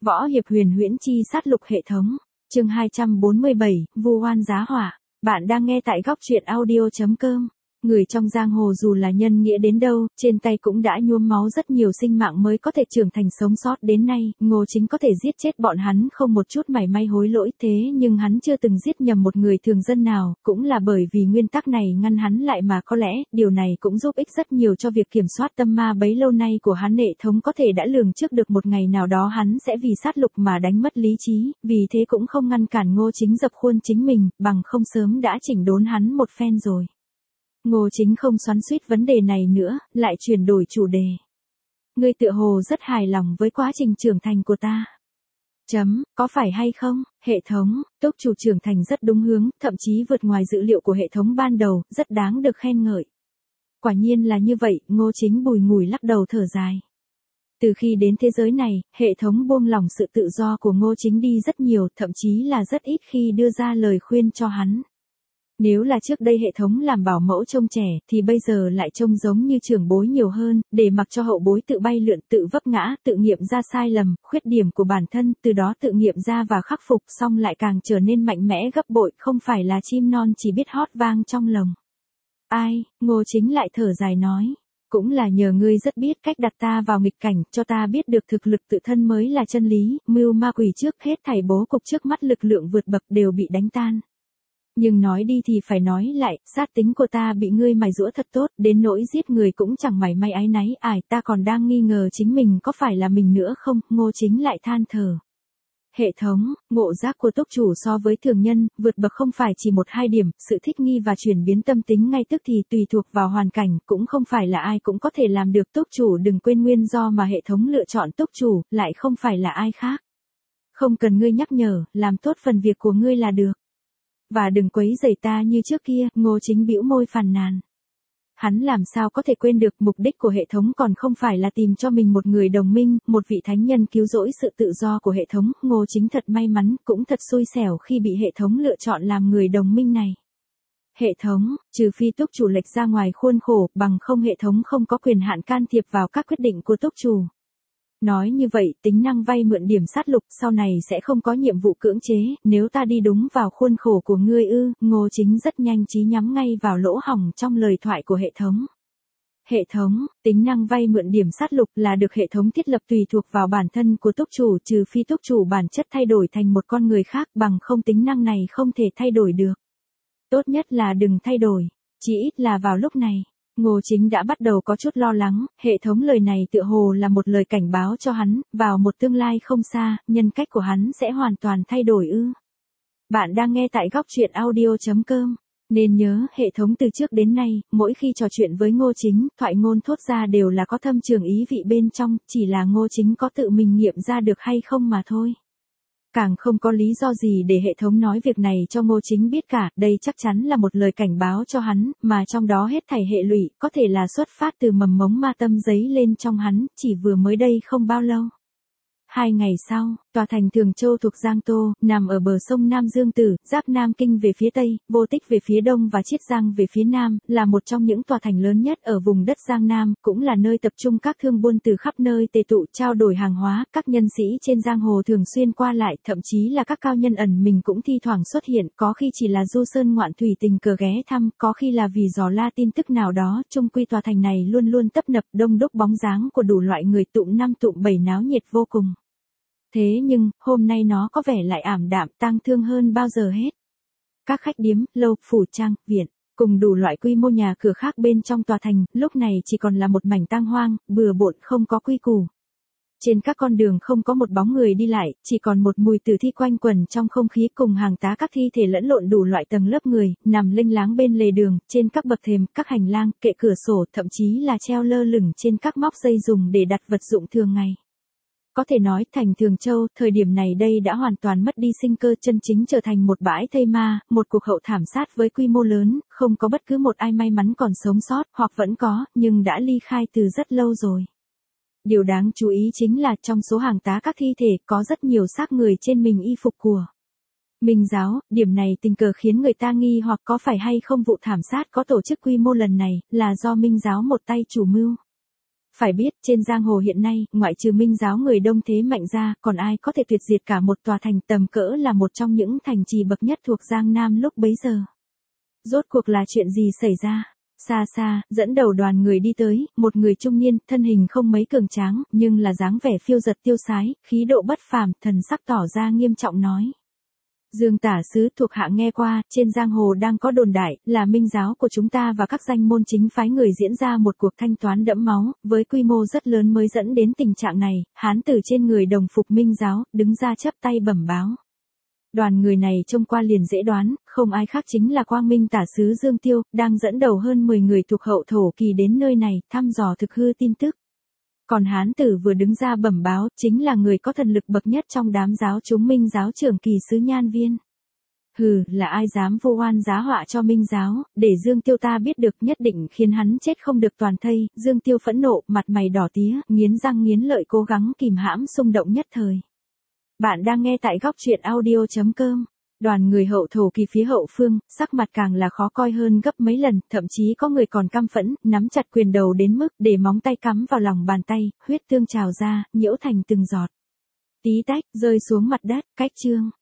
Võ hiệp huyền huyễn chi sát lục hệ thống. Chương 247, vu oan giá họa. Bạn đang nghe tại góc truyện audio.com. Người trong giang hồ dù là nhân nghĩa đến đâu, trên tay cũng đã nhuốm máu rất nhiều sinh mạng mới có thể trưởng thành sống sót đến nay, Ngô Chính có thể giết chết bọn hắn không một chút mảy may hối lỗi, thế nhưng hắn chưa từng giết nhầm một người thường dân nào, cũng là bởi vì nguyên tắc này ngăn hắn lại mà có lẽ, điều này cũng giúp ích rất nhiều cho việc kiểm soát tâm ma bấy lâu nay của hắn. Hệ thống có thể đã lường trước được một ngày nào đó hắn sẽ vì sát lục mà đánh mất lý trí, vì thế cũng không ngăn cản Ngô Chính dập khuôn chính mình, bằng không sớm đã chỉnh đốn hắn một phen rồi. Ngô Chính không xoắn xuýt vấn đề này nữa, lại chuyển đổi chủ đề. Ngươi tựa hồ rất hài lòng với quá trình trưởng thành của ta. Có phải hay không? Hệ thống, túc chủ trưởng thành rất đúng hướng, thậm chí vượt ngoài dự liệu của hệ thống ban đầu, rất đáng được khen ngợi. Quả nhiên là như vậy, Ngô Chính bùi ngùi lắc đầu thở dài. Từ khi đến thế giới này, hệ thống buông lỏng sự tự do của Ngô Chính đi rất nhiều, thậm chí là rất ít khi đưa ra lời khuyên cho hắn. Nếu là trước đây hệ thống làm bảo mẫu trông trẻ, thì bây giờ lại trông giống như trưởng bối nhiều hơn, để mặc cho hậu bối tự bay lượn, tự vấp ngã, tự nghiệm ra sai lầm, khuyết điểm của bản thân, từ đó tự nghiệm ra và khắc phục, xong lại càng trở nên mạnh mẽ gấp bội, không phải là chim non chỉ biết hót vang trong lồng. Ai, Ngô Chính lại thở dài nói. Cũng là nhờ ngươi rất biết cách đặt ta vào nghịch cảnh, cho ta biết được thực lực tự thân mới là chân lý, mưu ma quỷ trước hết thảy bố cục trước mắt lực lượng vượt bậc đều bị đánh tan. Nhưng nói đi thì phải nói lại, sát tính của ta bị ngươi mài giũa thật tốt, đến nỗi giết người cũng chẳng mảy may áy náy, ta còn đang nghi ngờ chính mình có phải là mình nữa không, Ngô Chính lại than thở. Hệ thống, ngộ giác của túc chủ so với thường nhân, vượt bậc không phải chỉ 1-2 điểm, sự thích nghi và chuyển biến tâm tính ngay tức thì tùy thuộc vào hoàn cảnh, cũng không phải là ai cũng có thể làm được. Túc chủ đừng quên nguyên do mà hệ thống lựa chọn túc chủ, lại không phải là ai khác. Không cần ngươi nhắc nhở, làm tốt phần việc của ngươi là được. Và đừng quấy rầy ta như trước kia, Ngô Chính bĩu môi phàn nàn. Hắn làm sao có thể quên được, mục đích của hệ thống còn không phải là tìm cho mình một người đồng minh, một vị thánh nhân cứu rỗi sự tự do của hệ thống. Ngô Chính thật may mắn, cũng thật xui xẻo khi bị hệ thống lựa chọn làm người đồng minh này. Hệ thống, trừ phi túc chủ lệch ra ngoài khuôn khổ, bằng không hệ thống không có quyền hạn can thiệp vào các quyết định của túc chủ. Nói như vậy, tính năng vay mượn điểm sát lục sau này sẽ không có nhiệm vụ cưỡng chế, nếu ta đi đúng vào khuôn khổ của ngươi ư? Ngô Chính rất nhanh trí nhắm ngay vào lỗ hổng trong lời thoại của hệ thống. Hệ thống, tính năng vay mượn điểm sát lục là được hệ thống thiết lập tùy thuộc vào bản thân của túc chủ, trừ phi túc chủ bản chất thay đổi thành một con người khác, bằng không tính năng này không thể thay đổi được. Tốt nhất là đừng thay đổi, chỉ ít là vào lúc này. Ngô Chính đã bắt đầu có chút lo lắng, hệ thống lời này tựa hồ là một lời cảnh báo cho hắn, vào một tương lai không xa, nhân cách của hắn sẽ hoàn toàn thay đổi ư. Bạn đang nghe tại góc truyện audio.com. Nên nhớ, hệ thống từ trước đến nay, mỗi khi trò chuyện với Ngô Chính, thoại ngôn thốt ra đều là có thâm trường ý vị bên trong, chỉ là Ngô Chính có tự mình nghiệm ra được hay không mà thôi. Càng không có lý do gì để hệ thống nói việc này cho Ngô Chính biết cả, đây chắc chắn là một lời cảnh báo cho hắn, mà trong đó hết thảy hệ lụy, có thể là xuất phát từ mầm mống ma tâm dấy lên trong hắn, chỉ vừa mới đây không bao lâu. 2 ngày sau, tòa thành Thường Châu thuộc Giang Tô, nằm ở bờ sông Nam Dương Tử, giáp Nam Kinh về phía Tây, Vô Tích về phía Đông và Chiết Giang về phía Nam, là một trong những tòa thành lớn nhất ở vùng đất Giang Nam, cũng là nơi tập trung các thương buôn từ khắp nơi tề tụ trao đổi hàng hóa, các nhân sĩ trên giang hồ thường xuyên qua lại, thậm chí là các cao nhân ẩn mình cũng thi thoảng xuất hiện, có khi chỉ là du sơn ngoạn thủy tình cờ ghé thăm, có khi là vì dò la tin tức nào đó, chung quy tòa thành này luôn luôn tấp nập đông đúc bóng dáng của đủ loại người tụm năm tụm bảy náo nhiệt vô cùng. Thế nhưng, hôm nay nó có vẻ lại ảm đạm tang thương hơn bao giờ hết. Các khách điếm, lâu, phủ trang, viện, cùng đủ loại quy mô nhà cửa khác bên trong tòa thành, lúc này chỉ còn là một mảnh tang hoang, bừa bộn không có quy củ. Trên các con đường không có một bóng người đi lại, chỉ còn một mùi tử thi quanh quẩn trong không khí cùng hàng tá các thi thể lẫn lộn đủ loại tầng lớp người, nằm lênh láng bên lề đường, trên các bậc thềm, các hành lang, kệ cửa sổ, thậm chí là treo lơ lửng trên các móc dây dùng để đặt vật dụng thường ngày. Có thể nói thành Thường Châu, thời điểm này đây đã hoàn toàn mất đi sinh cơ, chân chính trở thành một bãi thây ma, một cuộc hậu thảm sát với quy mô lớn, không có bất cứ một ai may mắn còn sống sót, hoặc vẫn có, nhưng đã ly khai từ rất lâu rồi. Điều đáng chú ý chính là trong số hàng tá các thi thể có rất nhiều xác người trên mình y phục của Minh giáo, điểm này tình cờ khiến người ta nghi hoặc có phải hay không vụ thảm sát có tổ chức quy mô lần này là do Minh giáo một tay chủ mưu. Phải biết, trên giang hồ hiện nay, ngoại trừ Minh giáo người đông thế mạnh ra, còn ai có thể tuyệt diệt cả một tòa thành tầm cỡ là một trong những thành trì bậc nhất thuộc Giang Nam lúc bấy giờ. Rốt cuộc là chuyện gì xảy ra? Xa xa, dẫn đầu đoàn người đi tới, một người trung niên, thân hình không mấy cường tráng, nhưng là dáng vẻ phiêu giật tiêu sái, khí độ bất phàm, thần sắc tỏ ra nghiêm trọng nói. Dương tả sứ thuộc hạ nghe qua, trên giang hồ đang có đồn đại, là Minh giáo của chúng ta và các danh môn chính phái người diễn ra một cuộc thanh toán đẫm máu, với quy mô rất lớn mới dẫn đến tình trạng này, hán tử trên người đồng phục Minh giáo, đứng ra chắp tay bẩm báo. Đoàn người này trông qua liền dễ đoán, không ai khác chính là Quang Minh tả sứ Dương Tiêu, đang dẫn đầu hơn 10 người thuộc hậu thổ kỳ đến nơi này, thăm dò thực hư tin tức. Còn hán tử vừa đứng ra bẩm báo, chính là người có thần lực bậc nhất trong đám giáo chúng Minh giáo trưởng kỳ sứ Nhan Viên. Hừ, là ai dám vu oan giá họa cho Minh giáo, để Dương Tiêu ta biết được nhất định khiến hắn chết không được toàn thây. Dương Tiêu phẫn nộ, mặt mày đỏ tía, nghiến răng nghiến lợi cố gắng kìm hãm xung động nhất thời. Bạn đang nghe tại góc truyện audio.com. Đoàn người hậu thổ kỳ phía hậu phương, sắc mặt càng là khó coi hơn gấp mấy lần, thậm chí có người còn căm phẫn, nắm chặt quyền đầu đến mức để móng tay cắm vào lòng bàn tay, huyết tương trào ra, nhiễu thành từng giọt. Tí tách, rơi xuống mặt đất, cách chương.